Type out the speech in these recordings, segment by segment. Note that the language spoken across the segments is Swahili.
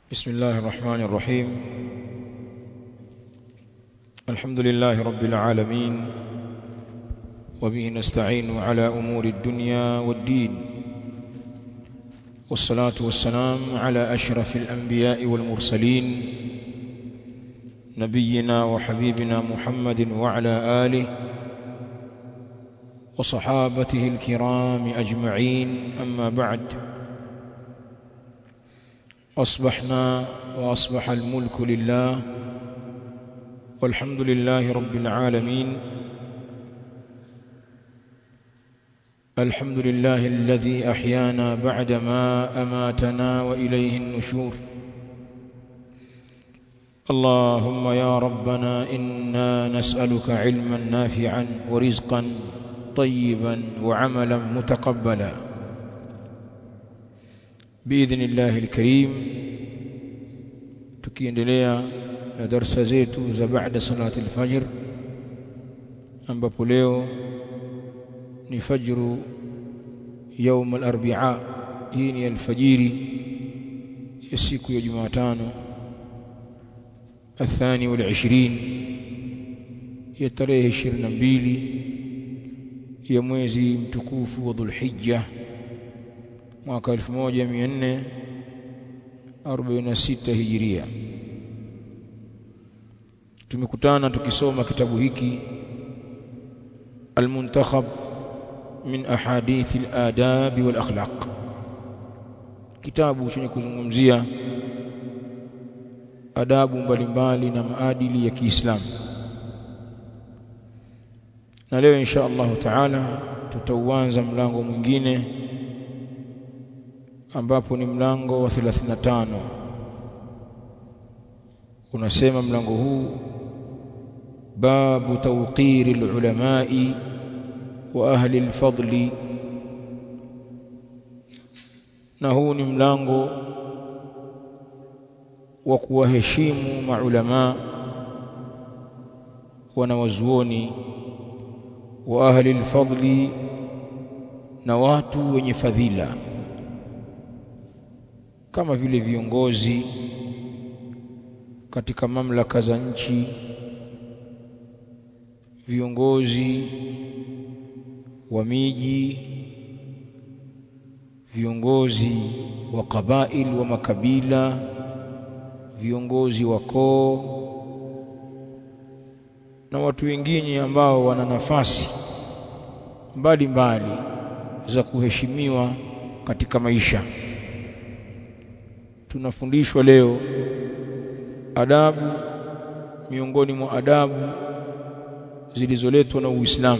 بسم الله الرحمن الرحيم. الحمد لله رب العالمين، وبه نستعين على أمور الدنيا والدين، والصلاة والسلام على أشرف الأنبياء والمرسلين نبينا وحبيبنا محمد وعلى آله وصحابته الكرام أجمعين. أما بعد، أصبحنا وأصبح الملك لله، والحمد لله رب العالمين. الحمد لله الذي أحيانا بعدما أماتنا وإليه النشور. اللهم يا ربنا إنا نسألك علما نافعا ورزقا طيبا وعملا متقبلا بإذن الله الكريم. tukiendelea na darasa zetu za baada salati al-fajr, ambapo leo ni fajru يوم الاربعاء. hii ni alfajiri ya siku ya Jumatano الثاني والعشرين ya tarehe 22 ya mwezi mtukufu wa Dhulhijja mwaka 1446 Hijiria. Tumekutana tukisoma kitabu hiki Al-Muntakhab min ahadith al-adab wal akhlaq, kitabu chenye kuzungumzia adabu mbalimbali na maadili ya Kiislamu. Na leo insha Allah taala tutauanza mlango mwingine, ambapo ni mlango wa 35. unasema mlango huu babu tawqiri al-ulamai wa ahli al-fadli, na huu ni mlango wa kuwaheshimu maulama, wanawazuoni, wa ahli al-fadli, na watu wenye fadhila kama vile viongozi katika mamlaka za nchi, viongozi wa miji, viongozi wa kabail wa makabila, viongozi wa koo, na watu wengine ambao wana nafasi mbalimbali za kuheshimiwa katika maisha. Tunafundishwa leo adabu miongoni mwa adabu zilizoletwa na Uislamu,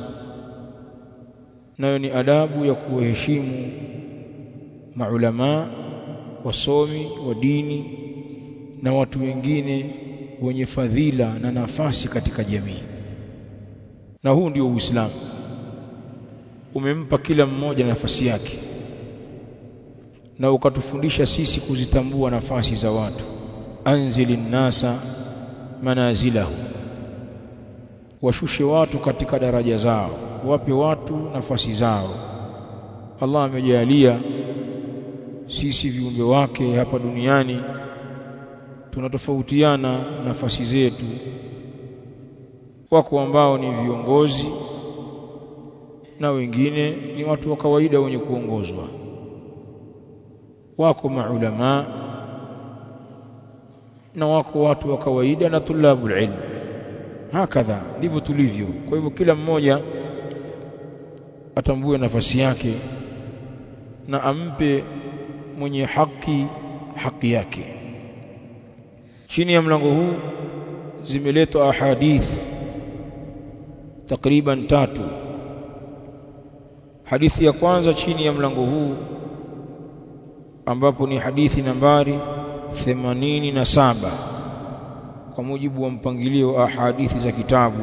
nayo ni adabu ya kuheshimu maulama, wasomi wa dini na watu wengine wenye fadhila na nafasi katika jamii. Na huu ndio Uislamu, umempa kila mmoja nafasi yake, na ukatufundisha sisi kuzitambua nafasi za watu. Anzilin nasa manazilahu, washushe watu katika daraja zao, wape watu nafasi zao. Allah amejalia sisi viumbe wake hapa duniani tunatofautiana nafasi zetu. Wako ambao ni viongozi na wengine ni watu wa kawaida wenye kuongozwa. Wako maulama na wako watu wa kawaida na tulabul ilm. Hakadha ndivyo tulivyo. Kwa hivyo kila mmoja atambue nafasi yake na ampe mwenye haki yake. Chini ya mlango huu zimeletwa ahadith takriban 3. Hadithi ya kwanza chini ya mlango huu, ambapo ni hadithi nambari 87 kwa mujibu wa mpangilio wa hadithi za kitabu,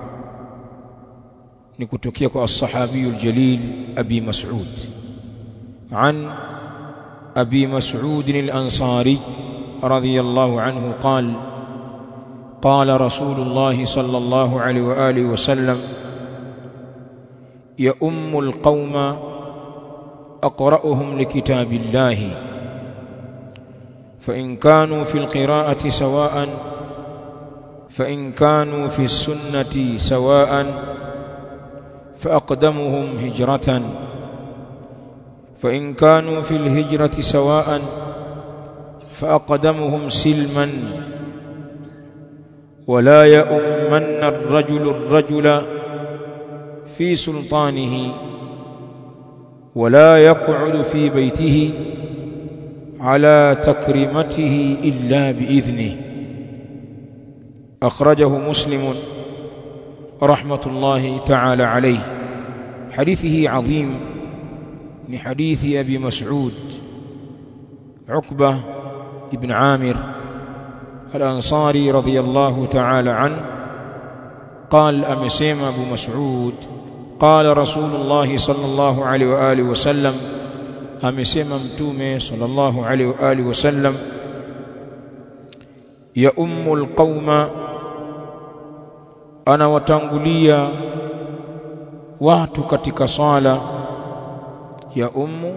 ni kutokea kwa as-sahabiyul jalil Abi Mas'ud. An Abi Mas'ud al-Ansari radiyallahu anhu qala qala Rasulullah sallallahu alayhi wa alihi wa sallam ya ummul qauma aqra'uhum likitabillahi فإن كانوا في القراءة سواء فإن كانوا في السنة سواء فأقدمهم هجرة فإن كانوا في الهجرة سواء فأقدمهم سلما ولا يؤمن الرجل في سلطانه ولا يقعد في بيته على تكريمته إلا بإذنه. أخرجه مسلم رحمة الله تعالى عليه. حديثه عظيم من حديث أبي مسعود عقبة ابن عامر الأنصاري رضي الله تعالى عنه قال أمسيم أبو مسعود قال رسول الله صلى الله عليه وآله وسلم أمسيم متومه صلى الله عليه وآله وسلم يا القوم أنا وتنقليا watu katika sala ya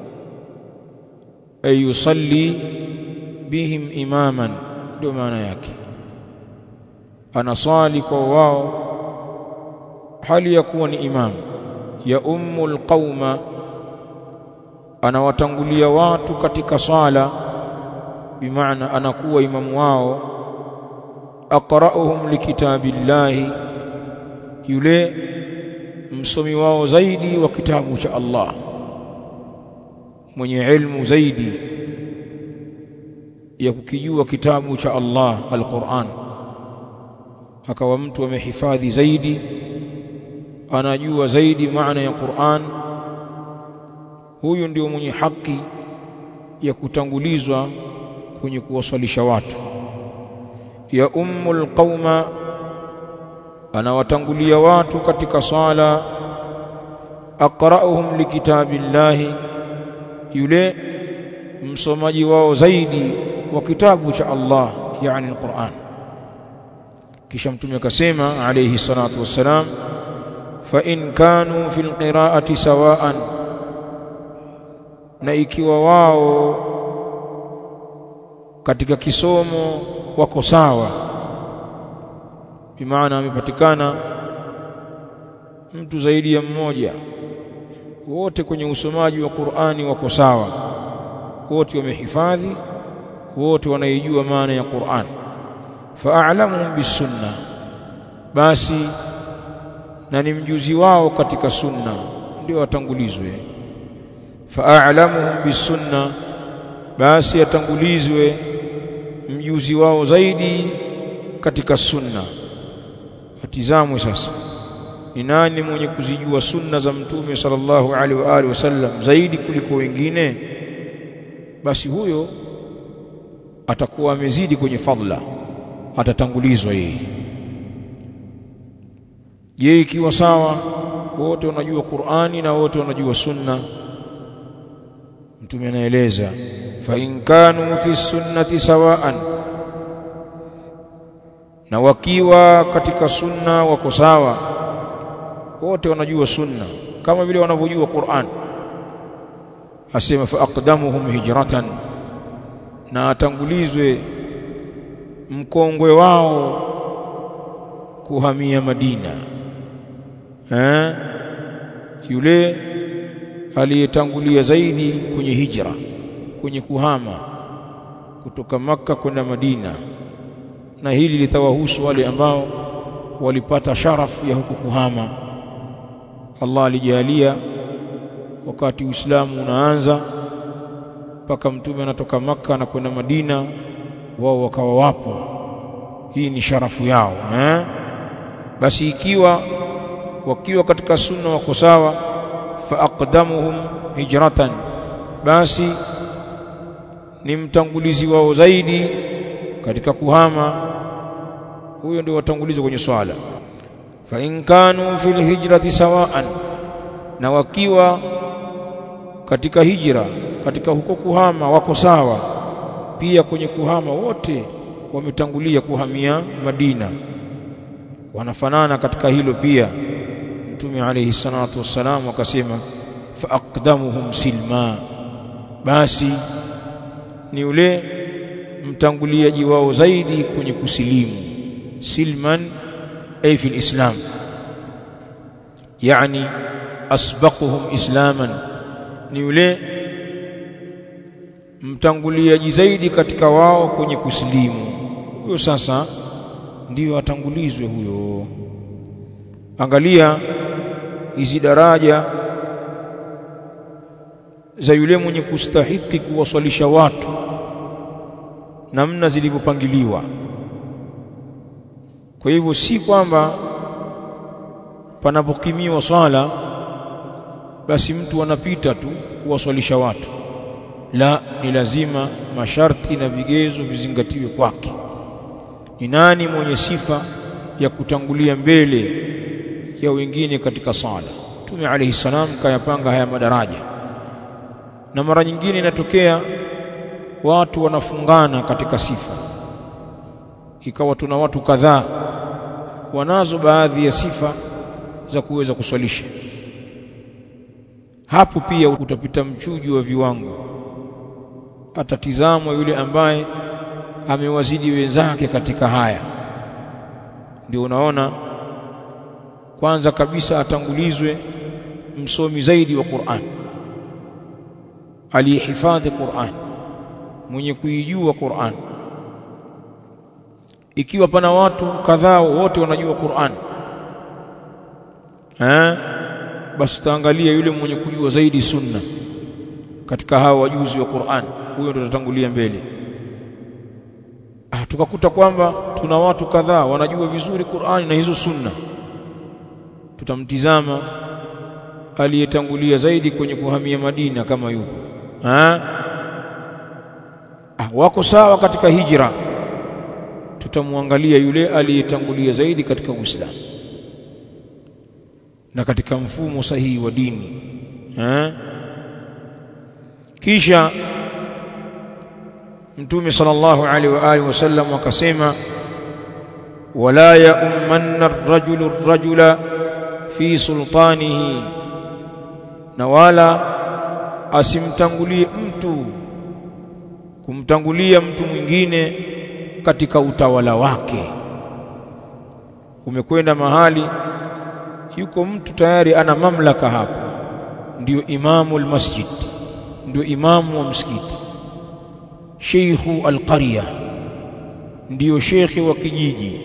ay yusalli bihim imaman, ndio maana yake anasali kwa wao hali ya kuwa ni imam. Ya alqauma anawatangulia watu katika sala, bimaana anakuwa imamu wao. Aqra'uhum likitabillahi, yule msomi wao zaidi wa kitabu cha Allah, mwenye ilmu zaidi ya kukijua kitabu cha Allah al-Qur'an, akawa mtu amehifadhi zaidi, anajua zaidi maana ya Qur'an, huyu ndio mwenye haki ya kutangulizwa kwenye kuwasalisha watu. Ya qauma anawatangulia watu katika sala. Aqra'uhum likitabillahi, yule msomaji wao zaidi wa kitabu cha Allah, yani al-Qur'an. Kisha mtume akasema alayhi salatu wassalam, fa in kanu fil qira'ati sawa'an, na ikiwa wao katika kisomo wako sawa, bimaana amepatikana mtu zaidi ya mmoja, wote kwenye usomaji wa Qur'ani wako sawa, wote wamehifadhi, wote wanaijua maana ya Qur'an. Fa'alamuhum bisunna, basi na ni mjuzi wao katika sunna ndio atangulizwe. Fa'alamuhum bisunna, basi atangulizwe mjuzi wao zaidi katika sunna. Atizamwe sasa ni nani mwenye kuzijua sunna za mtume sallallahu alaihi wa alihi wasallam zaidi kuliko wengine, basi huyo atakuwa amezidi kwenye fadhila, atatangulizwa yeye. Je, ikiwa sawa wote wanajua Qur'ani na wote wanajua sunna, mtume anaeleza fa in kanu fi sunnati sawa'an, na wakiwa katika sunna wako sawa, wote wanajua sunna kama vile wanavyojua Qur'an. Asema fa aqdamuhum hijratan, na atangulizwe mkongwe wao kuhamia Madina. Yule aliyetangulia zaidi kwenye hijra, kwenye kuhama kutoka Makka kwenda Madina, na hili litawahusu wale ambao walipata sharafu ya huku kuhama. Allah alijalia wakati Uislamu unaanza mpaka mtume anatoka Makka na kwenda Madina, wao wakawa wapo. Hii ni sharafu yao. Basi wakiwa katika sunna wako sawa, fa aqdamuhum hijratan, basi ni mtangulizi wao zaidi katika kuhama, huyo ndio watangulizi kwenye swala. Fa in kanu fil hijrati sawa'an, na wakiwa katika hijra, katika huko kuhama wako sawa pia, kwenye kuhama wote wametangulia kuhamia Madina, wanafanana katika hilo pia. Mtume alayhi salatu wassalam akasema fa aqdamuhum silma, basi ni yule mtanguliaji wao zaidi kwenye kusilimu. Silman ay fi al-islam, yani asbaquhum islaman, ni yule mtanguliaji zaidi katika wao kwenye kusilimu. Huyo sasa ndio atangulizwe huyo. Angalia hizi daraja za yule mwenye kustahiki kuwaswalisha watu, namna zilivyopangiliwa. Kwa hivyo si kwamba panapokimiwa swala basi mtu anapita tu kuwaswalisha watu. La, ni lazima masharti na vigezo vizingatiwe kwake. Ni nani mwenye sifa ya kutangulia mbele ya wengine katika sala? Mtume alayhi salam kayapanga haya madaraja. Na mara nyingine inatokea watu wanafungana katika sifa, ikawa tuna watu kadhaa wanazo baadhi ya sifa za kuweza kuswalisha. Hapo pia utapita mchujo wa viwango, atatizamwa yule ambaye amewazidi wenzake katika haya. Ndio unaona kwanza kabisa atangulizwe msomi zaidi wa Qur'an, aliyehifadhi Qur'an, mwenye kuijua Qur'an. Ikiwa pana watu kadhaa wote wanajua Qur'an, basi taangalia yule mwenye kujua zaidi sunna katika hao wajuzi wa Qur'an, huyo ndo tatangulia mbele. Tukakuta kwamba tuna watu kadhaa wanajua vizuri Qur'an na hizo sunna, tutamtizama aliyetangulia zaidi kwenye kuhamia Madina kama yupo. Wako sawa katika hijra, tutamwangalia yule aliyetangulia zaidi katika Uislamu na katika mfumo sahihi wa dini. Kisha Mtume sallallahu alaihi wa alihi wasallam akasema, wala ya'ummanna ar-rajulu ar-rajula fi sultanihi, na wala asimtangulie mtu kumtangulia mtu mwingine katika utawala wake. Umekwenda mahali yuko mtu tayari ana mamlaka hapo, ndio imamul masjid, ndio imamu wa msikiti, sheikhu alqarya, ndio shekhi wa kijiji,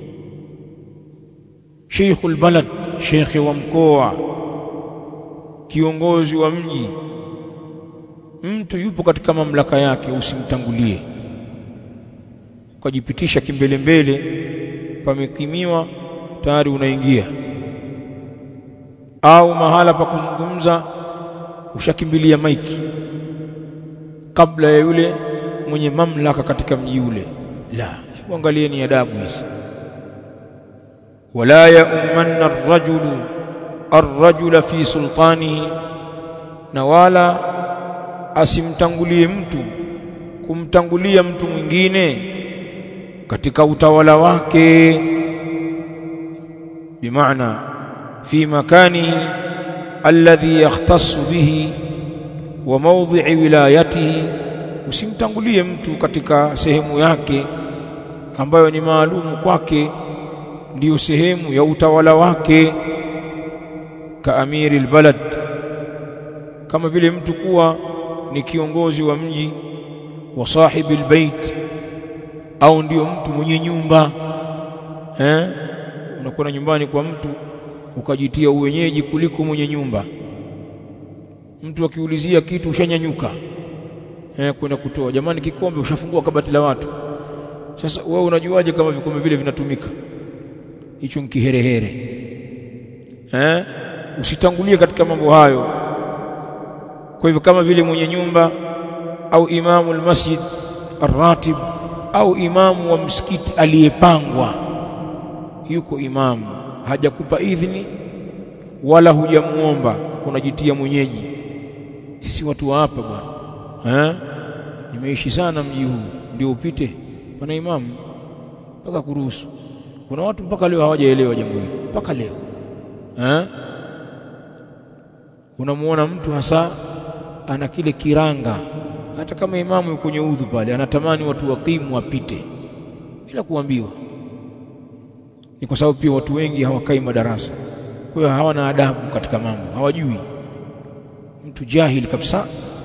sheikhul balad, shekhi wa mkoa, kiongozi wa mji. Mtu yupo katika mamlaka yake, usimtangulie ukajipitisha kimbele mbele, pamekimiwa tayari unaingia, au mahala pa kuzungumza ushakimbilia maiki kabla ya yule mwenye mamlaka katika mji ule. La, angalieni adabu hizi. Wala ya'ummanna ar-rajulu ar-rajula fi sultanihi, na wala asimtangulie mtu kumtangulia mtu mwingine katika utawala wake, bimaana fi makanihi alladhi yakhtassu bihi wa mawdhi'i wilayatihi. Usimtangulie mtu katika sehemu yake ambayo ni maalumu kwake, ndiyo sehemu ya utawala wake. Ka amiril balad, kama vile mtu kuwa ni kiongozi wa mji, wa sahibil bait, au ndio mtu mwenye nyumba. Unakuwa nyumbani kwa mtu ukajitia uwenyeji kuliko mwenye nyumba. Mtu akiulizia kitu ushanyanyuka kwenda kutoa, jamani kikombe, ushafungua kabati la watu. Sasa wewe unajuaje kama vikombe vile vinatumika? Hicho ni kiherehere. Usitangulie katika mambo hayo. Kwa hivyo kama vile mwenye nyumba au imamu al-masjid ar-ratib au imamu wa msikiti aliyepangwa, yuko imamu hajakupa idhini wala hujamuomba, unajitia mwenyeji. Sisi watu wa hapa bwana, nimeishi sana mji huu, ndio upite bwana imamu mpaka kuruhusu. Kuna watu mpaka leo hawajaelewa jambo hili, mpaka leo. Unamuona mtu hasa ana kile kiranga hata kama imamu yuko kwenye udhu pale anatamani watu wakimu wapite bila kuambiwa. Ni kwa sababu pia watu wengi hawakai madarasa, kwa hiyo hawana adabu katika mambo, hawajui, mtu jahili kabisa.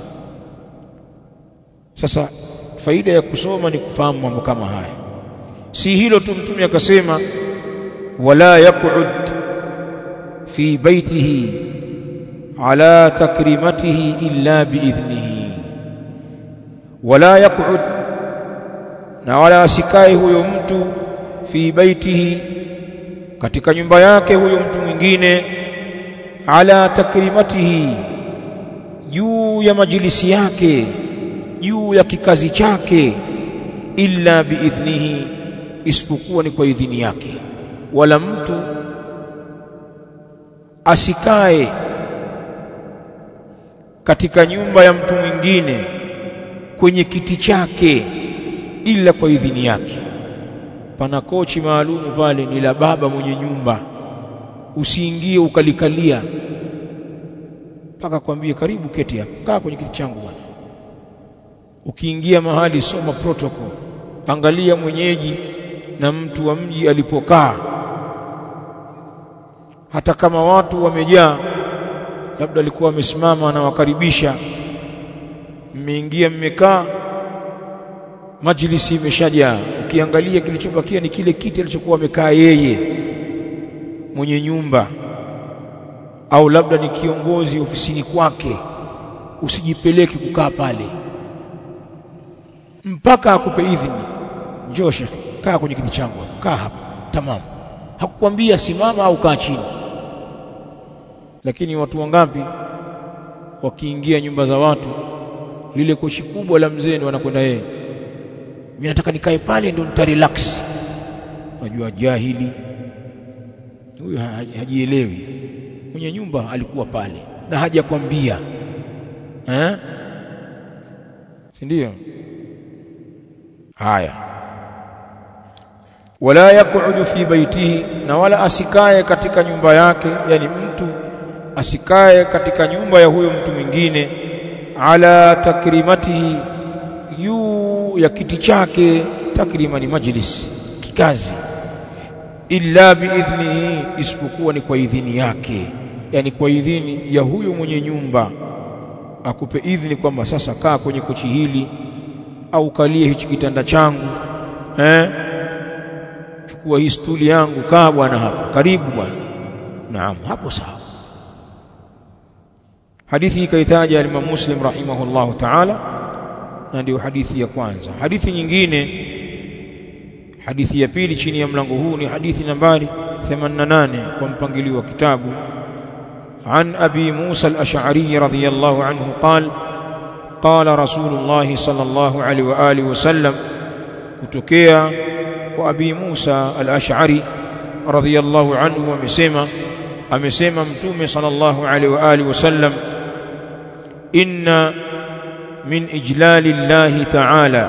Sasa faida ya kusoma ni kufahamu mambo kama haya. Si hilo tu, Mtume akasema wala yaq'ud fi baitihi ala takrimatihi illa biidhnihi, wala yaq'ud, na wala asikae huyo mtu fi baitihi, katika nyumba yake huyo mtu mwingine, ala takrimatihi, juu ya majlisi yake, juu ya kikazi chake, illa biidhnihi, isipokuwa ni kwa idhini yake. Wala mtu asikae katika nyumba ya mtu mwingine kwenye kiti chake ila kwa idhini yake. Pana kochi maalumu pale ni la baba mwenye nyumba, usiingie ukalikalia mpaka kwambie karibu keti hapa, kaa kwenye kiti changu bwana. Ukiingia mahali soma protocol, angalia mwenyeji na mtu wa mji alipokaa. Hata kama watu wamejaa, labda alikuwa amesimama na wakaribisha, mmeingia mmekaa, majlisi imeshajaa, ukiangalia kilichobakia ni kile kiti alichokuwa amekaa yeye mwenye nyumba, au labda ni kiongozi ofisini kwake, usijipeleke kukaa pale mpaka akupe idhini. Njoo shekhi, kaa kwenye kiti changu, kaa hapa, tamam. Hakukwambia simama au kaa chini. Lakini watu wangapi wakiingia nyumba za watu, lile koshi kubwa la mzee ndio wanakwenda yeye, mimi nataka nikae pale ndio nitarelax. Unajua jahili huyu, hajielewi. Mwenye nyumba alikuwa pale na hajakwambia, si ndio? Haya, wala yaqudu fi baitihi, na wala asikae katika nyumba yake, yani mtu asikae katika nyumba ya huyo mtu mwingine, ala takrimatihi, juu ya kiti chake. Takrima ni majlis, kikazi. Illa biidhnihi, isipokuwa ni kwa idhini yake, yani kwa idhini ya huyo mwenye nyumba. Akupe idhini kwamba sasa kaa kwenye kochi hili, au kalie hichi kitanda changu, chukua hii stuli yangu, kaa bwana hapa, karibu bwana. Naam, hapo sawa. Hadithi hii kaitaja Imam Muslim rahimahullahu ta'ala, na ndio hadithi ya kwanza. Hadithi nyingine, hadithi ya pili chini ya mlango huu, ni hadithi nambari 88 kwa mpangilio wa kitabu. An Abi Musa al-Ash'ari radhiyallahu anhu qala qala Rasulullah sallallahu alaihi wa alihi wasallam, kutokea kwa Abi Musa al-Ash'ari radhiyallahu anhu amesema Mtume sallallahu alaihi wa alihi wasallam, inna min ijlali llahi ta'ala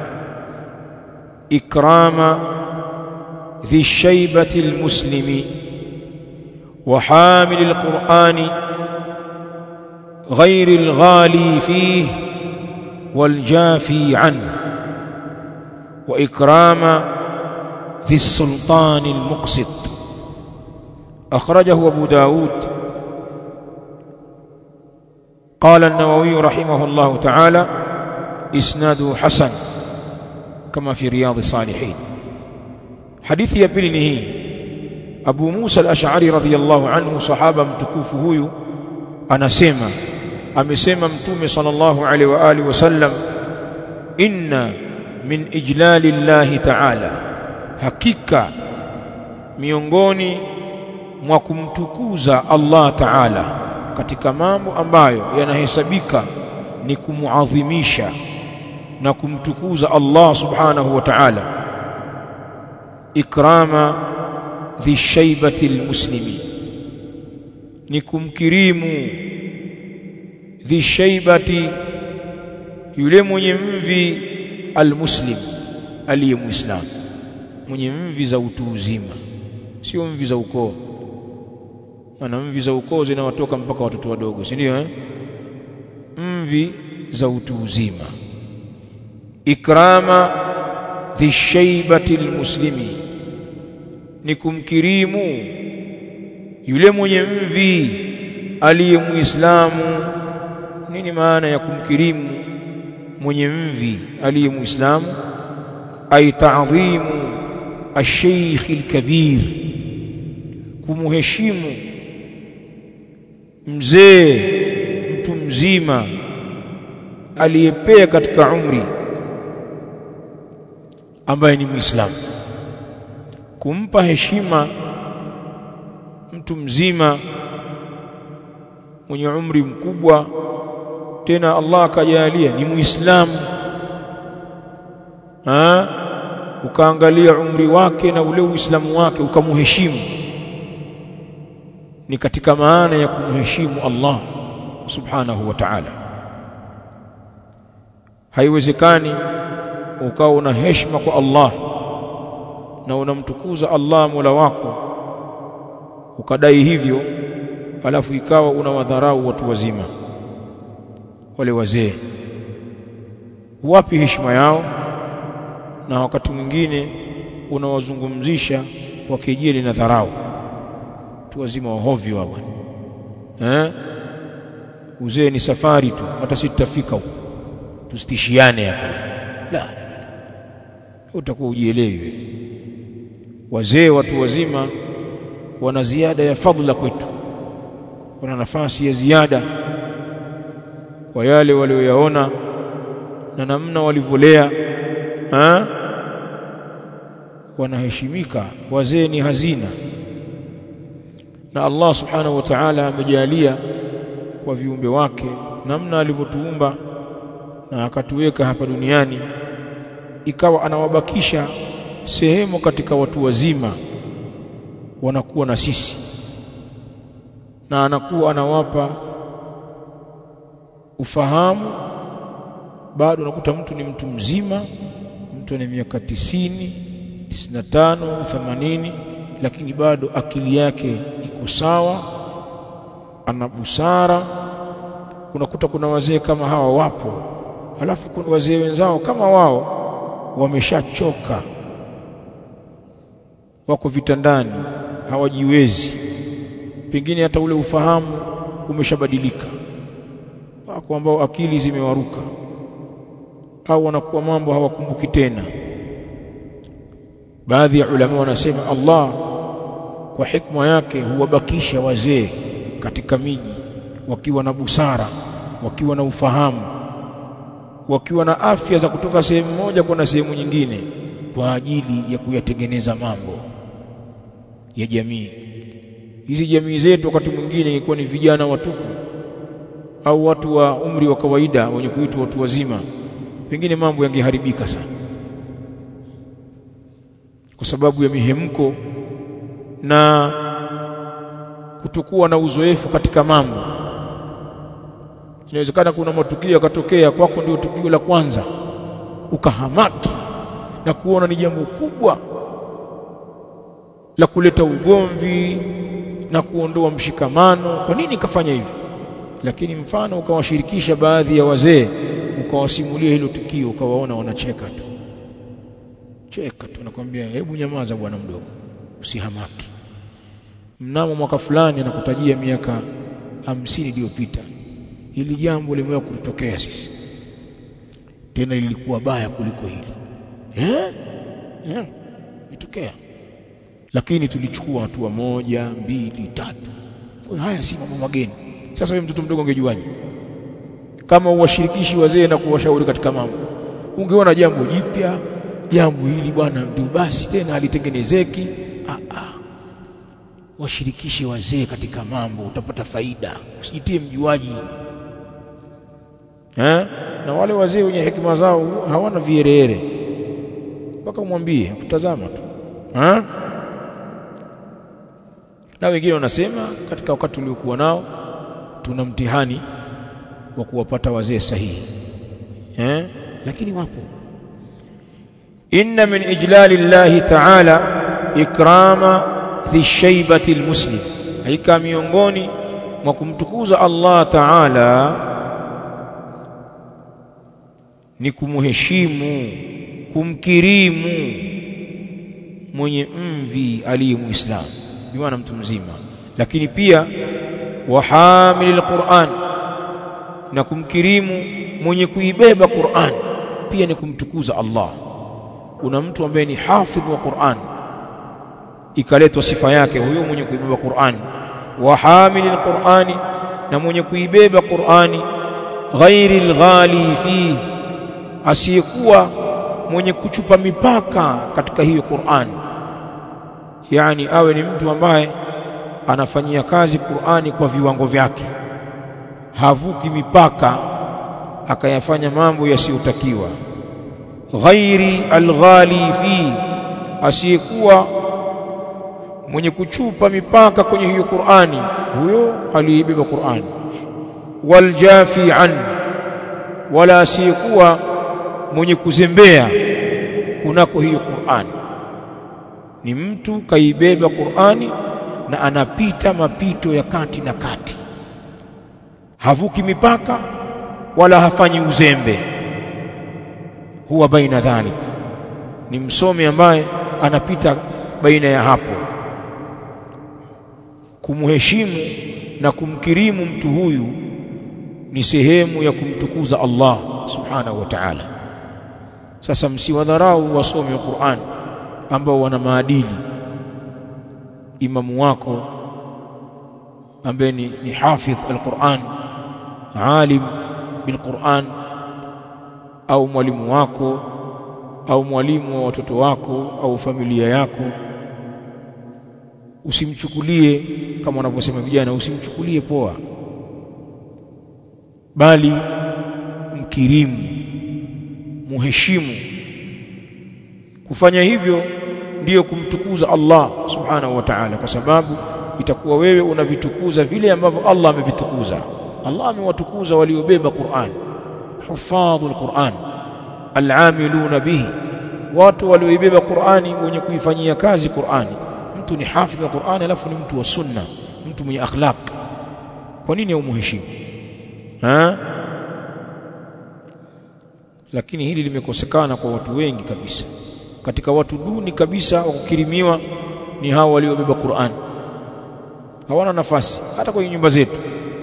ikrama dhi shaybati almuslimi wa hamil alqur'ani غير الغالي فيه والجافي عنه وإكرام ذي السلطان المقسط. أخرجه أبو داود. قال النووي رحمه الله تعالى إسناده حسن كما في رياض الصالحين. حديث يبلنه أبو موسى الأشعري رضي الله عنه صحابة متكوفه anasema, amesema Mtume sallallahu alaihi wa alihi wasallam, inna min ijlali llahi ta'ala, hakika miongoni mwa kumtukuza Allah ta'ala, katika mambo ambayo yanahesabika ni kumuadhimisha na kumtukuza Allah subhanahu wa ta'ala, ikrama dhi shaybati almuslimi, ni kumkirimu dhi shaybati, yule mwenye mvi, almuslim, aliye muislamu, mwenye mvi za utu uzima, sio mvi za ukoo. Maana mvi za ukoo zinawatoka mpaka watoto wadogo, si ndio? Mvi za utu uzima. Ikrama dhi shaybati almuslimi, ni kumkirimu yule mwenye mvi aliye muislamu. Nini maana ya kumkirimu mwenye mvi aliye muislamu? Ay ta'dhimu ash-shaykh al-kabir, kumuheshimu mzee, mtu mzima aliyepea katika umri, ambaye ni muislamu. Kumpa heshima mtu mzima mwenye umri mkubwa, tena Allah akajalia ni muislamu, ukaangalia umri wake na ule uislamu wake ukamuheshimu, ni katika maana ya kumheshimu Allah subhanahu wa ta'ala. Haiwezekani ukawa una heshima kwa Allah na unamtukuza Allah Mola wako ukadai hivyo, alafu ikawa unawadharau watu wazima, wale wazee. Wapi heshima yao? Na wakati mwingine unawazungumzisha kwa kejeli na dharau. Watu wazima wa hovyo hao bwana. Uzee ni safari tu, hata sitafika huko, tusitishiane hapo. La, utakuwa ujielewe. Wazee, watu wazima wana ziada ya fadhila kwetu, wana nafasi ya ziada kwa yale walioyaona na namna walivolea. Wanaheshimika. Wazee ni hazina, na Allah subhanahu wa ta'ala amejalia kwa viumbe wake namna alivyotuumba na akatuweka hapa duniani, ikawa anawabakisha sehemu katika watu wazima wanakuwa na sisi, na anakuwa anawapa ufahamu. Bado unakuta mtu ni mtu mzima, mtu ana miaka 90, 95, 80, lakini bado akili yake iko sawa, ana busara. Unakuta kuna wazee kama hawa wapo, alafu kuna wazee wenzao kama wao wameshachoka, wako vitandani, hawajiwezi, pengine hata ule ufahamu umeshabadilika. Wako ambao akili zimewaruka, au wanakuwa mambo hawakumbuki tena. Baadhi ya ulama wanasema Allah kwa hikma yake huwabakisha wazee katika miji wakiwa na busara, wakiwa na ufahamu, wakiwa na afya za kutoka sehemu moja kwenda sehemu nyingine, kwa ajili ya kuyatengeneza mambo ya jamii. Hizi jamii zetu wakati mwingine ilikuwa ni vijana watupu au watu wa umri wa kawaida wenye kuitwa watu wazima, pengine mambo yangeharibika sana, kwa sababu ya mihemko na kutokuwa na uzoefu katika mambo. Inawezekana kuna matukio yakatokea kwako, ndio tukio la kwanza, ukahamaki na kuona ni jambo kubwa la kuleta ugomvi na kuondoa mshikamano. Kwa nini kafanya hivi? Lakini mfano ukawashirikisha baadhi ya wazee, ukawasimulia hilo tukio, ukawaona wanacheka tu, cheka tu, nakwambia hebu nyamaza bwana mdogo, usihamaki. Mnamo mwaka fulani anakutajia miaka 50 iliyopita, hili jambo limewahi kutokea sisi, tena lilikuwa baya kuliko hili. Itokea, lakini tulichukua hatua 1, 2, 3. Kwa haya si mambo mageni. Sasa wewe mtoto mdogo ungejuaje? Kama uwashirikishi wazee na kuwashauri katika mambo, ungeona jambo jipya, jambo hili bwana ndio basi tena halitengenezeki. Washirikishe wazee katika mambo, utapata faida, usijitie mjuaji. Na wale wazee wenye hekima zao hawana vierere, mpaka umwambie kutazama tu. Na wengine wanasema katika wakati uliokuwa nao tuna mtihani wa kuwapata wazee sahihi. Lakini wapo. Inna min ijlali llahi ta'ala ikrama dhi shaybati almuslim, haika miongoni mwa kumtukuza Allah ta'ala ni kumheshimu, kumkirimu mwenye mvi aliye Muislamu, bimaana mtu mzima. Lakini pia wahamilil Qur'an, na kumkirimu mwenye kuibeba Qur'an pia ni kumtukuza Allah. Una mtu ambaye ni hafidh wa Qur'an, ikaletwa sifa yake huyo mwenye kuibeba Qur'an, wahamilil Qur'ani, na mwenye kuibeba Qur'ani, ghairil ghali fi, asiyekuwa mwenye kuchupa mipaka katika hiyo Qur'an. Yani awe ni mtu ambaye anafanyia kazi Qur'ani kwa viwango vyake, havuki mipaka akayafanya mambo yasiyotakiwa. Ghairi alghali fi, asiyekuwa mwenye kuchupa mipaka kwenye hiyo Qur'ani, huyo aliyebeba Qur'ani. Waljafi an, wala asiyekuwa mwenye kuzembea kunako hiyo Qur'ani. Ni mtu kaibeba Qur'ani na anapita mapito ya kati na kati, havuki mipaka wala hafanyi uzembe. Huwa baina dhalik, ni msomi ambaye anapita baina ya hapo. Kumheshimu na kumkirimu mtu huyu ni sehemu ya kumtukuza Allah subhanahu wa ta'ala. Sasa msiwadharau wasomi wa Qur'an ambao wana maadili. Imamu wako ambaye ni hafidh al-Qur'an, alim bil Qur'an, au mwalimu wako au mwalimu wa watoto wako au familia yako, usimchukulie kama wanavyosema vijana, usimchukulie poa, bali mkirimu, muheshimu. Kufanya hivyo ndiyo kumtukuza Allah subhanahu wa ta'ala, kwa sababu itakuwa wewe unavitukuza vile ambavyo Allah amevitukuza. Allah amewatukuza waliobeba Qur'an, hufadhul Qur'an, al-amiluna bihi, watu walioibeba Qur'ani, wenye kuifanyia kazi Qur'ani. Mtu ni hafidh wa Qur'ani alafu ni mtu wa sunna, mtu mwenye akhlaq, kwa nini umheshimu? Lakini hili limekosekana kwa watu wengi kabisa. Katika watu duni kabisa wa kukirimiwa ni hao waliobeba Qur'an. Hawana nafasi hata kwenye nyumba zetu.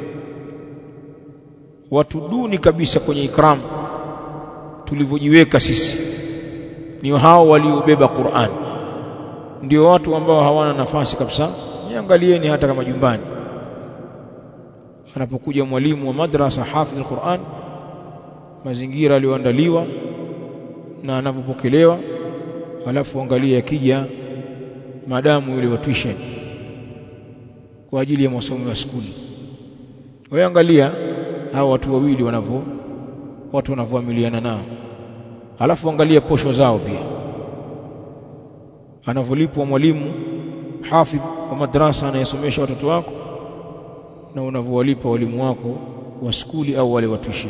Watu duni kabisa kwenye ikram tulivyojiweka sisi ni hao waliobeba Qur'an. Ndio watu ambao hawana nafasi kabisa. Niangalieni hata kama jumbani, anapokuja mwalimu wa madrasa hafidh al-Qur'an, mazingira aliyoandaliwa na anavyopokelewa, alafu angalia akija madamu yule wa tuition kwa ajili ya masomo ya skuli, wewe angalia hao watu wawili watu wanavyoamiliana nao, alafu angalia posho zao pia, anavyolipwa mwalimu hafidh wa madrasa anayesomesha watoto wako na unavyowalipa walimu wako wa skuli au wale wa tuition.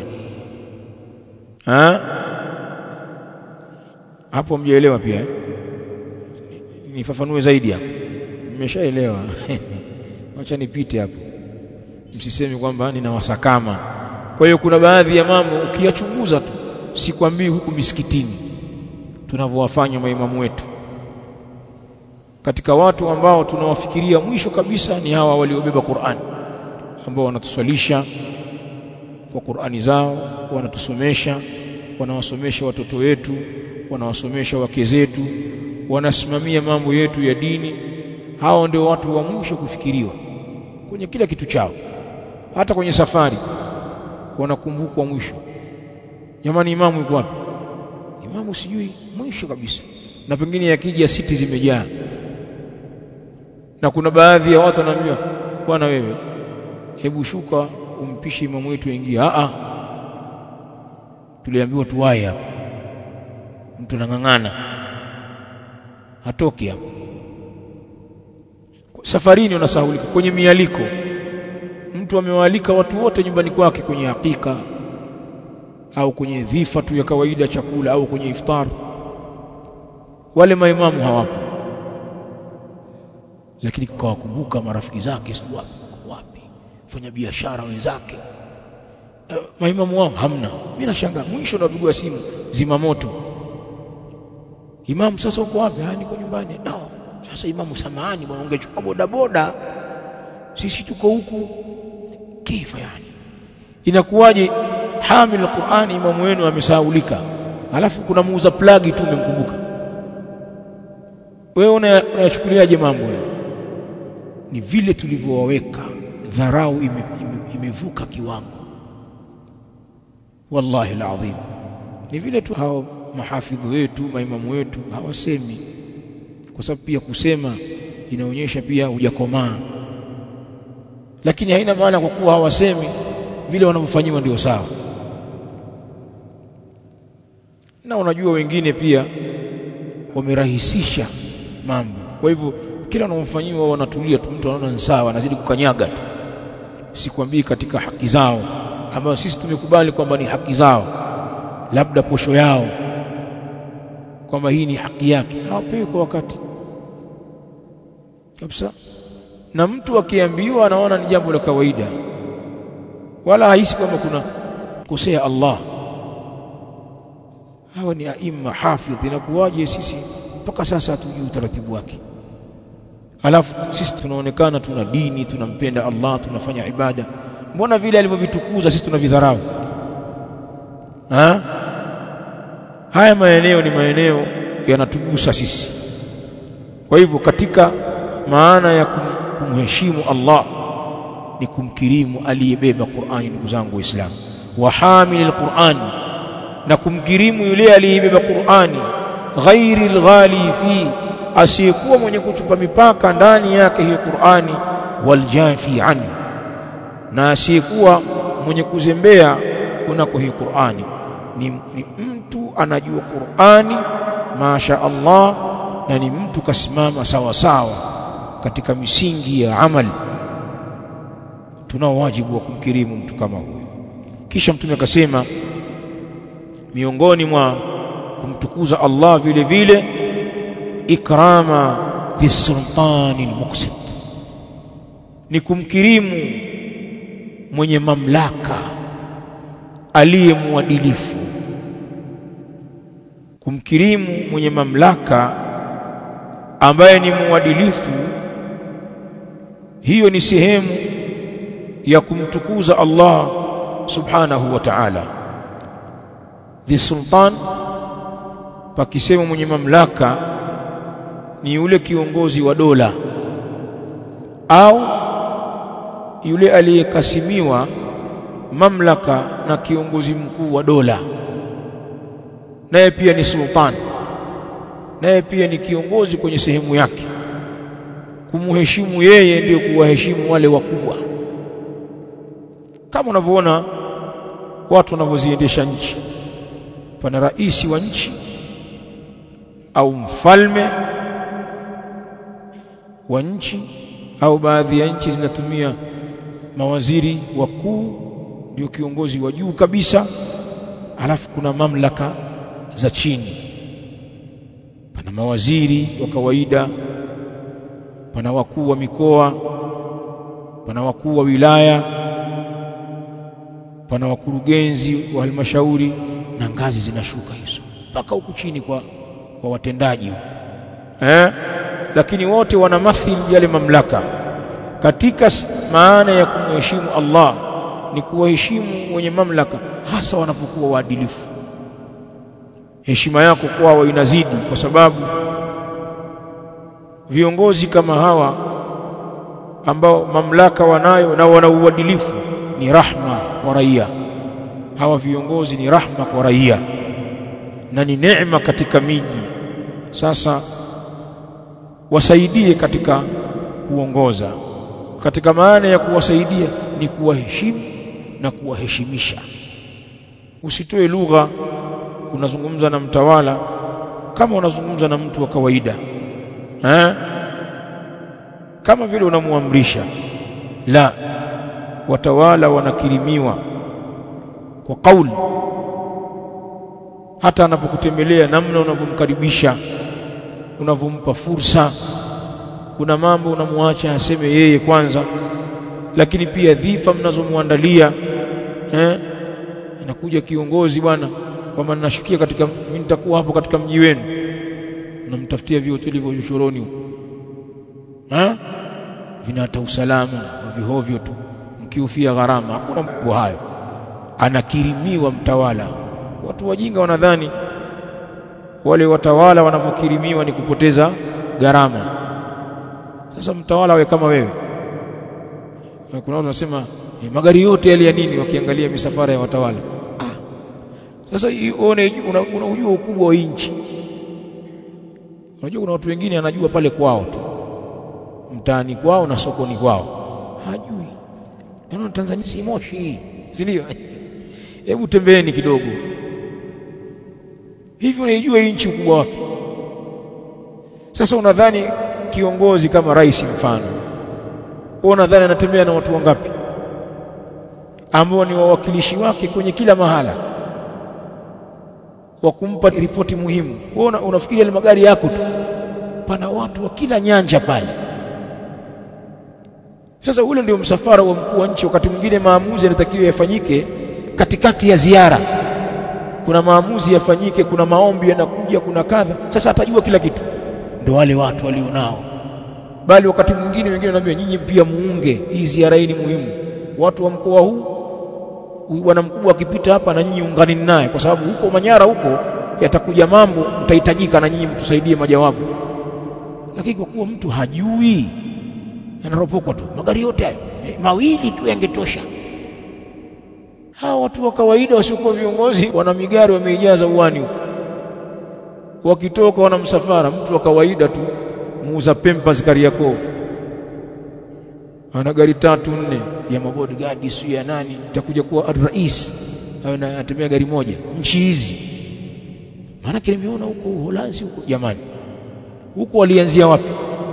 Hapo mjeelewa pia nifafanue zaidi hapo. Nimeshaelewa. Acha nipite hapo, msiseme kwamba ninawasakama. Kwa hiyo kuna baadhi ya mambo ukiyachunguza tu, sikwambii huku misikitini tunavyowafanya maimamu wetu. Katika watu ambao tunawafikiria mwisho kabisa ni hawa waliobeba Qur'an, ambao wanatuswalisha kwa Qur'ani zao, wanatusomesha, wanawasomesha watoto wetu, wanawasomesha wake zetu, wanasimamia mambo yetu ya dini. Hao ndio watu wa mwisho kufikiriwa kwenye kila kitu chao. Hata kwenye safari wanakumbukwa mwisho. Jamani, imamu yuko wapi? Imamu sijui, mwisho kabisa. Na pengine yakija siti zimejaa. Na kuna baadhi ya watu wanaambiwa, bwana wewe, hebu shuka umpishe imamu wetu aingie. Tuliambiwa tuwahi hapa. Mtu anang'ang'ana hatoki hapo. Safarini unasahulika. Kwenye mialiko, mtu amewaalika watu wote nyumbani kwake kwenye hakika au kwenye dhifa tu ya kawaida chakula au kwenye iftar, wale maimamu hawapo, lakini kawakumbuka marafiki zake, sio wapi fanya biashara wenzake, maimamu wao hamna. Mimi nashangaa, mwisho napigwa simu zimamoto, imamu sasa uko wapi? Niko nyumbani. No, sasa imamu samahani bwana, ungechukua bodaboda, sisi tuko huku. Kifa yani, inakuwaje hamil alquran imamu wenu amesahaulika, alafu kuna muuza plagi tu umemkumbuka? Wewe unayachukuliaje mambo hayo? Ni vile tulivyowaweka, dharau imevuka kiwango. Wallahi alazim, ni vile tu hao mahafidhi wetu, maimamu wetu hawasemi, kwa sababu pia kusema inaonyesha pia hujakomaa. Lakini haina maana kwa kuwa hawasemi vile wanavyofanywa ndio sawa. Na unajua wengine pia wamerahisisha mambo, kwa hivyo kila wanamfanyiwa wanatulia tu, mtu anaona ni sawa, anazidi kukanyaga tu. Sikwambii katika haki zao ambayo sisi tumekubali kwamba ni haki zao, labda posho yao kwamba hii ni haki yake, hawapewi kwa wakati kabisa. Na mtu akiambiwa anaona ni jambo la kawaida, wala hahisi kwamba kuna kosea Allah. Hawa ni aima hafidh, inakuwaje sisi mpaka sasa hatujui utaratibu wake? Alafu sisi tunaonekana tuna dini, tunampenda Allah, tunafanya ibada. Mbona vile alivyovitukuza sisi tunavidharau? Haya maeneo ni maeneo yanatugusa sisi. Kwa hivyo katika maana ya kumheshimu Allah ni kumkirimu aliyebeba Qur'ani, ndugu zangu Waislamu, wa hamilil Qur'an, na kumkirimu yule aliyebeba Qur'ani, ghairil ghali fi, asiyekuwa mwenye kuchupa mipaka ndani yake hiyo Qur'ani, wal jafi an, na asiyekuwa mwenye kuzembea kunako hiyo Qur'ani. Ni mtu anajua Qur'ani masha Allah, na ni mtu kasimama sawa sawa katika misingi ya amali. Tunao wajibu wa kumkirimu mtu kama huyo. Kisha Mtume akasema miongoni mwa kumtukuza Allah vile vile, ikrama dhisultani almuqsit, ni kumkirimu mwenye mamlaka aliye muadilifu. Kumkirimu mwenye mamlaka ambaye ni muadilifu, hiyo ni sehemu ya kumtukuza Allah subhanahu wa ta'ala. Dhi sultan, pakisema mwenye mamlaka, ni yule kiongozi wa dola au yule aliyekasimiwa mamlaka na kiongozi mkuu wa dola, naye pia ni sultan, naye pia ni kiongozi kwenye sehemu yake. Kumheshimu yeye ndio kuwaheshimu wale wakubwa. Kama unavyoona watu wanavyoziendesha nchi, pana rais wa nchi au mfalme wa nchi, au baadhi ya nchi zinatumia mawaziri wakuu, ndio kiongozi wa juu kabisa. Alafu kuna mamlaka za chini, pana mawaziri wa kawaida, pana wakuu wa mikoa, pana wakuu wa wilaya, pana wakurugenzi wa halmashauri, na ngazi zinashuka hizo mpaka huku chini kwa watendaji. Lakini wote wanamathili yale mamlaka. Katika maana ya kumheshimu Allah ni kuwaheshimu wenye mamlaka, hasa wanapokuwa waadilifu. Heshima yako kwao inazidi, kwa sababu viongozi kama hawa ambao mamlaka wanayo na wana uadilifu ni rahma kwa raia. Hawa viongozi ni rahma kwa raia na ni neema katika miji. Sasa wasaidie katika kuongoza. Katika maana ya kuwasaidia ni kuwaheshimu na kuwaheshimisha. Usitoe lugha unazungumza na mtawala kama unazungumza na mtu wa kawaida, kama vile unamuamrisha. La, watawala wanakirimiwa kwa kauli. Hata anapokutembelea, namna unavyomkaribisha, unavyompa fursa. Kuna mambo unamwacha aseme yeye kwanza, lakini pia dhifa mnazomuandalia anakuja kiongozi bwana, kwamba ninashukia katika, mimi nitakuwa hapo katika mji wenu, namtafutia vihoteli vya uchochoroni huko, vinata usalama na vihovyo tu, mkiufia gharama. Hakuna mambo hayo, anakirimiwa mtawala. Watu wajinga wanadhani wale watawala wanapokirimiwa ni kupoteza gharama. Sasa mtawala awe kama wewe. Kuna watu wanasema magari yote yale ya nini, wakiangalia misafara ya watawala. Sasa unajua ukubwa wa nchi. Unajua kuna watu wengine anajua pale kwao tu, mtaani kwao na sokoni kwao, hajui ndio Tanzania si Moshi, si ndio? Hebu tembeeni kidogo hivi, unajua nchi ukubwa wake. Sasa unadhani kiongozi kama rais mfano, unadhani anatembea na watu wangapi ambao ni wawakilishi wake kwenye kila mahala wa kumpa ripoti muhimu? Wewe unafikiri ile magari yako tu, pana watu wa kila nyanja pale. Sasa ule ndio msafara wa mkuu wa nchi. Wakati mwingine maamuzi yanatakiwa yafanyike katikati ya ziara, kuna maamuzi yafanyike, kuna maombi yanakuja, kuna kadha. Sasa atajua kila kitu, ndio wale watu walionao. Bali wakati mwingine wengine wanaambia nyinyi pia muunge hii ziara, hii ni muhimu, watu wa mkoa huu, bwana mkubwa akipita hapa na nyinyi ungani naye, kwa sababu huko Manyara huko yatakuja mambo, mtahitajika na nyinyi mtusaidie majawabu. Lakini kwa kuwa mtu hajui, anaropokwa tu, magari yote hayo mawili tu yangetosha. Hawa watu wa kawaida wasiokuwa viongozi wana migari wameijaza uwani huko, wakitoka wana msafara. Mtu wa kawaida tu, muuza Pampers Kariakoo, ana gari 3-4 ya mabodyguard, sio ya nani, itakuja kuwa rais anatembea gari moja nchi hizi. Maana kile nimeona huko Uholanzi huko, jamani, huko walianzia wapi?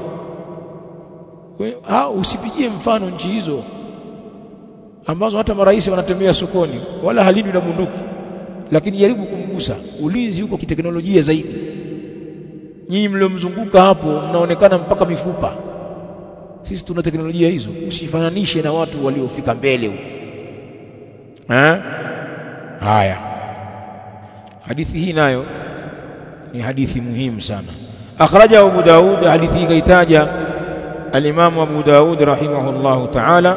Usipigie mfano nchi hizo ambazo hata marais wanatembea sokoni wala halindwi na bunduki, lakini jaribu kumgusa, ulinzi huko kiteknolojia zaidi. Nyinyi mliomzunguka hapo mnaonekana mpaka mifupa. Sisi tuna teknolojia hizo, usifananishe na watu waliofika mbele huko. Haya, hadithi hii nayo ni hadithi muhimu sana. Akhraja Abu Daud, hadithi hii kaitaja al-Imam Abu Daud rahimahullahu ta'ala,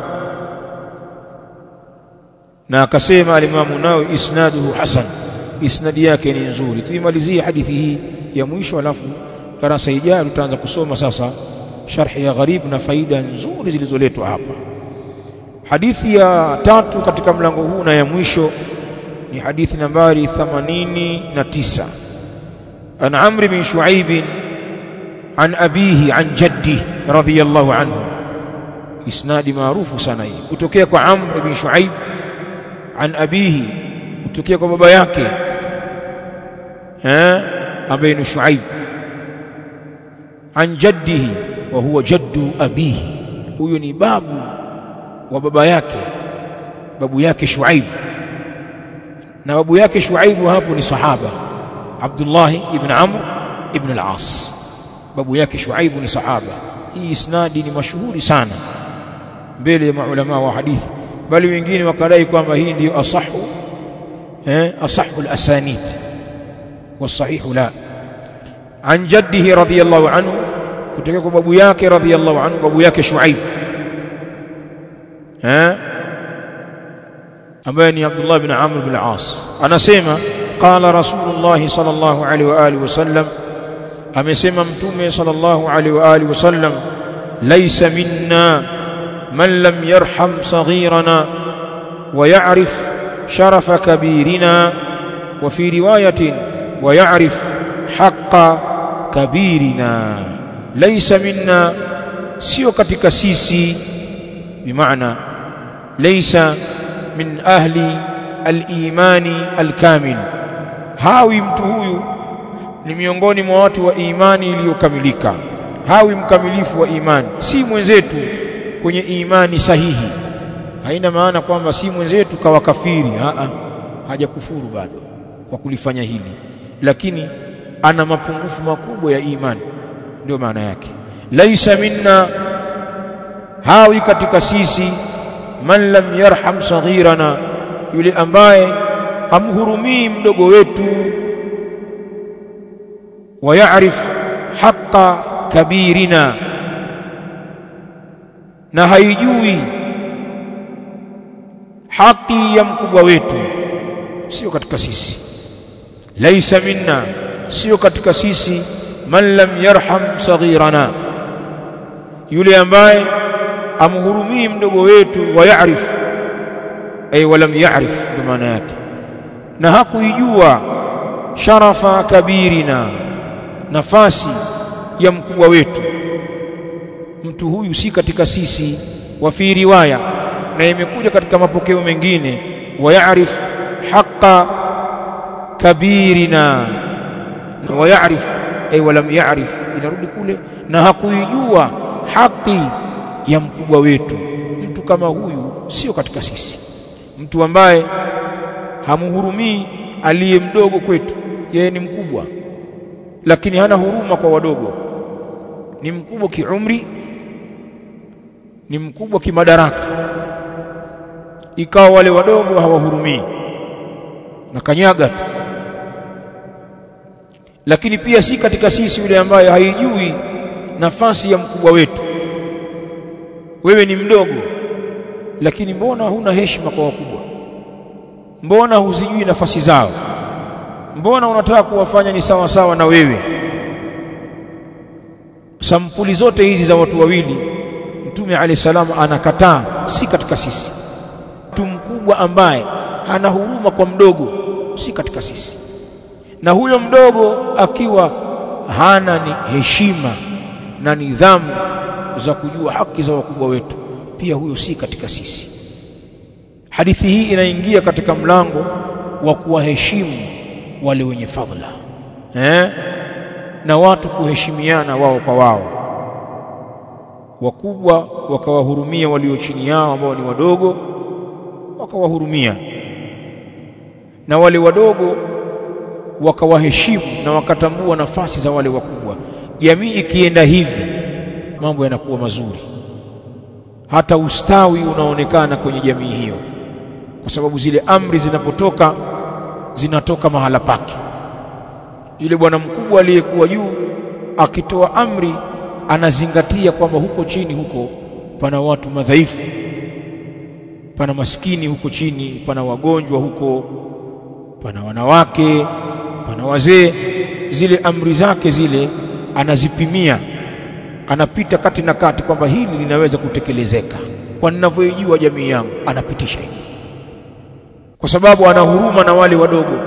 na akasema al-Imam Nawawi isnaduhu hasan, isnadi yake ni nzuri. Tuimalizie hadithi hii ya mwisho, alafu darasa ijayo tutaanza kusoma sasa sharhi ya gharib na faida nzuri zilizoletwa hapa. Hadithi ya 3 katika mlango huu na ya mwisho ni hadithi nambari 89. An Amr bin Shu'aib an abihi an jaddi radhiyallahu anhu, isnadi maarufu sana hii, kutokea kwa Amr bin Shu'aib an abihi, kutokea kwa baba yake ambaye ni Shu'aib, an jaddihi wa huwa jaddu abihi, huyo ni babu wa baba yake, babu yake Shu'aib. Na babu yake Shu'aib hapo ni sahaba Abdullah ibn Amr ibn al-As, babu yake Shu'aib ni sahaba. Hii isnadi ni mashuhuri sana mbele ya maulama wa hadithi, bali wengine wakadai kwamba hii ndio asahu al-asanid wasahihu la. An jaddihi radhiyallahu anhu, kutoka kwa babu yake radhiyallahu anhu, babu yake Shu'aib ambaye ni Abdullah ibn Amr ibn al-As, anasema qala Rasulullah sallallahu alaihi wa alihi wasallam, amesema mtume sallallahu alaihi wa alihi wasallam, laysa minna man lam yarham saghirana wa ya'rif sharafa kabirina, wa fi riwayatin wa ya'rif haqqa kabirina. Laysa minna, sio katika sisi, bimaana laysa min ahli al-imani al-kamil, hawi mtu huyu ni miongoni mwa watu wa imani iliyokamilika, hawi mkamilifu wa imani, si mwenzetu kwenye imani sahihi. Haina maana kwamba si mwenzetu kawa kafiri, hajakufuru bado kwa kulifanya hili, lakini ana mapungufu makubwa ya imani, ndio maana yake. Laisa minna, hawi katika sisi, man lam yarham saghirana, yule ambaye amhurumii mdogo wetu, wa ya'rif haqqa kabirina, na haijui haki ya mkubwa wetu, sio katika sisi. Laisa minna, sio katika sisi, man lam yarham saghirana, yule ambaye amhurumii mdogo wetu, wa ya'rif ay walam ya'rif, kwa maana yake, na hakuijua sharafa kabirina, nafasi ya mkubwa wetu, mtu huyu si katika sisi. Wa fi riwaya, na imekuja katika mapokeo mengine, wa ya'rif haqqa kabirina, wa ya'rif ay walam ya'rif, inarudi kule, na hakuijua haki ya mkubwa wetu. Mtu kama huyu sio katika sisi, mtu ambaye hamuhurumii aliye mdogo kwetu. Yeye ni mkubwa lakini hana huruma kwa wadogo, ni mkubwa kiumri, ni mkubwa kimadaraka, ikawa wale wadogo hawahurumii na kanyaga tu. Lakini pia si katika sisi yule ambaye haijui nafasi ya mkubwa wetu. Wewe ni mdogo, lakini mbona huna heshima kwa wakubwa? Mbona huzijui nafasi zao? Mbona unataka kuwafanya ni sawa sawa na wewe? Sampuli zote hizi za watu wawili Mtume alayhi salam anakataa, si katika sisi. Mtu mkubwa ambaye hana huruma kwa mdogo si katika sisi, na huyo mdogo akiwa hana ni heshima na nidhamu za kujua haki za wakubwa wetu, pia huyo si katika sisi. Hadithi hii inaingia katika mlango wa kuwaheshimu wale wenye fadhila, na watu kuheshimiana wao kwa wao. Wakubwa wakawahurumia walio chini yao ambao ni wadogo, wakawahurumia, na wale wadogo wakawaheshimu na wakatambua nafasi za wale wakubwa. Jamii ikienda hivi, mambo yanakuwa mazuri, hata ustawi unaonekana kwenye jamii hiyo, kwa sababu zile amri zinapotoka zinatoka mahala pake. Yule bwana mkubwa aliyekuwa juu akitoa amri, anazingatia kwamba huko chini huko pana watu madhaifu, pana maskini huko chini, pana wagonjwa huko, pana wanawake, pana wazee. Zile amri zake zile anazipimia, anapita kati na kati kwamba hili linaweza kutekelezeka kwa ninavyojua jamii yangu, anapitisha hili, kwa sababu ana huruma na wale wadogo.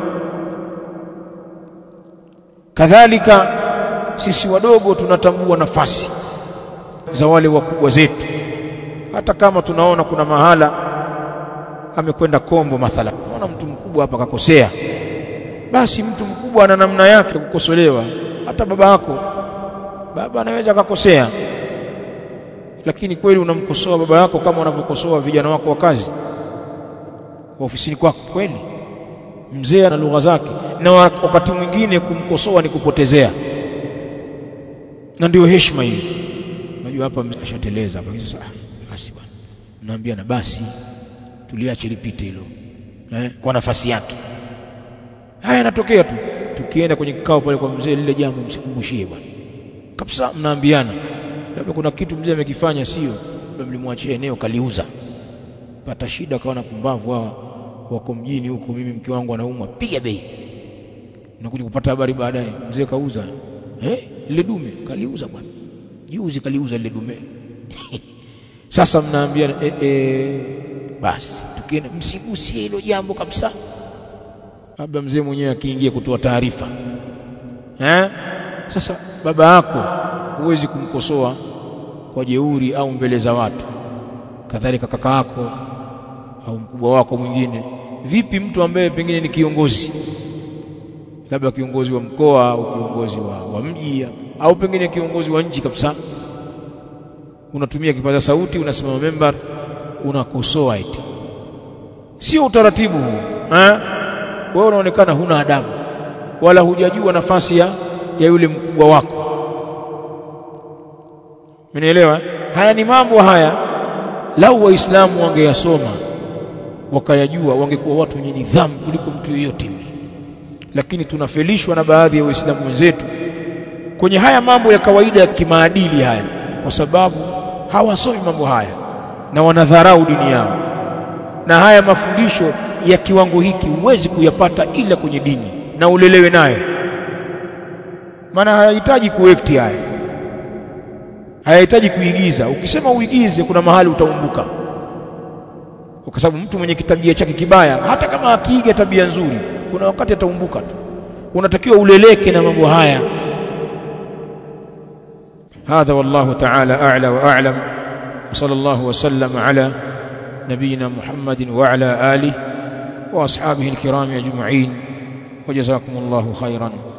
Kadhalika sisi wadogo tunatambua nafasi za wale wakubwa zetu, hata kama tunaona kuna mahala amekwenda kombo mathala, unaona mtu mkubwa hapa kakosea, basi mtu mkubwa ana namna yake kukosolewa. Hata baba yako, baba anaweza kukosea, lakini kweli unamkosoa baba yako kama unavyokosoa vijana wako wa kazi wa ofisini kwako? Kweli mzee ana lugha zake, na wakati mwingine kumkosoa ni kupotezea, na ndio heshima hiyo. Unajua hapa ashateleza hapa, sasa basi bwana, naambia na basi tuliache lipite hilo, kwa nafasi yake. Haya yanatokea tu, tukienda kwenye kikao pale kwa mzee, lile jambo msikumbushie bwana kabisa, mnaambiana labda kuna kitu mzee amekifanya sio, labda mlimwachia eneo kaliuza, pata shida, kaona pumbavu hawa wako mjini huko, mimi mke wangu anaumwa, piga bei. Unakuja kupata habari baadaye mzee kauza, lile dume kaliuza bwana, juzi kaliuza lile dume. Sasa mnaambiana basi tukienda msigusie hilo jambo kabisa. Labda mzee mwenyewe akiingia kutoa taarifa, sasa baba yako huwezi kumkosoa kwa jeuri au mbele za watu. Kadhalika kaka yako au mkubwa wako mwingine. Vipi mtu ambaye pengine ni kiongozi, labda kiongozi wa mkoa au kiongozi wa mji au pengine kiongozi wa nchi kabisa, unatumia kipaza sauti, unasimama member, unakosoa eti? Sio utaratibu huu. Wewe unaonekana huna adabu, wala hujajua nafasi ya yule mkubwa wako. Mnaelewa? Haya ni mambo haya lau waislamu wangeyasoma wakayajua, wangekuwa watu wenye nidhamu kuliko mtu yeyote yule. Lakini tunafelishwa na baadhi ya waislamu wenzetu kwenye haya mambo ya kawaida ya kimaadili haya, kwa sababu hawasomi mambo haya na wanadharau dini yao. Na haya mafundisho ya kiwango hiki huwezi kuyapata ila kwenye dini na ulelewe nayo, maana hayahitaji kuekti haya, hayahitaji kuigiza. Ukisema uigize, kuna mahali utaumbuka, kwa sababu mtu mwenye kitabia chake kibaya, hata kama akiiga tabia nzuri, kuna wakati ataumbuka tu. Unatakiwa uleleke na mambo haya. هذا والله تعالى أعلى وأعلم، وصلى الله وسلم على نبينا محمد وعلى آله وأصحابه الكرام أجمعين، وجزاكم الله خيرا.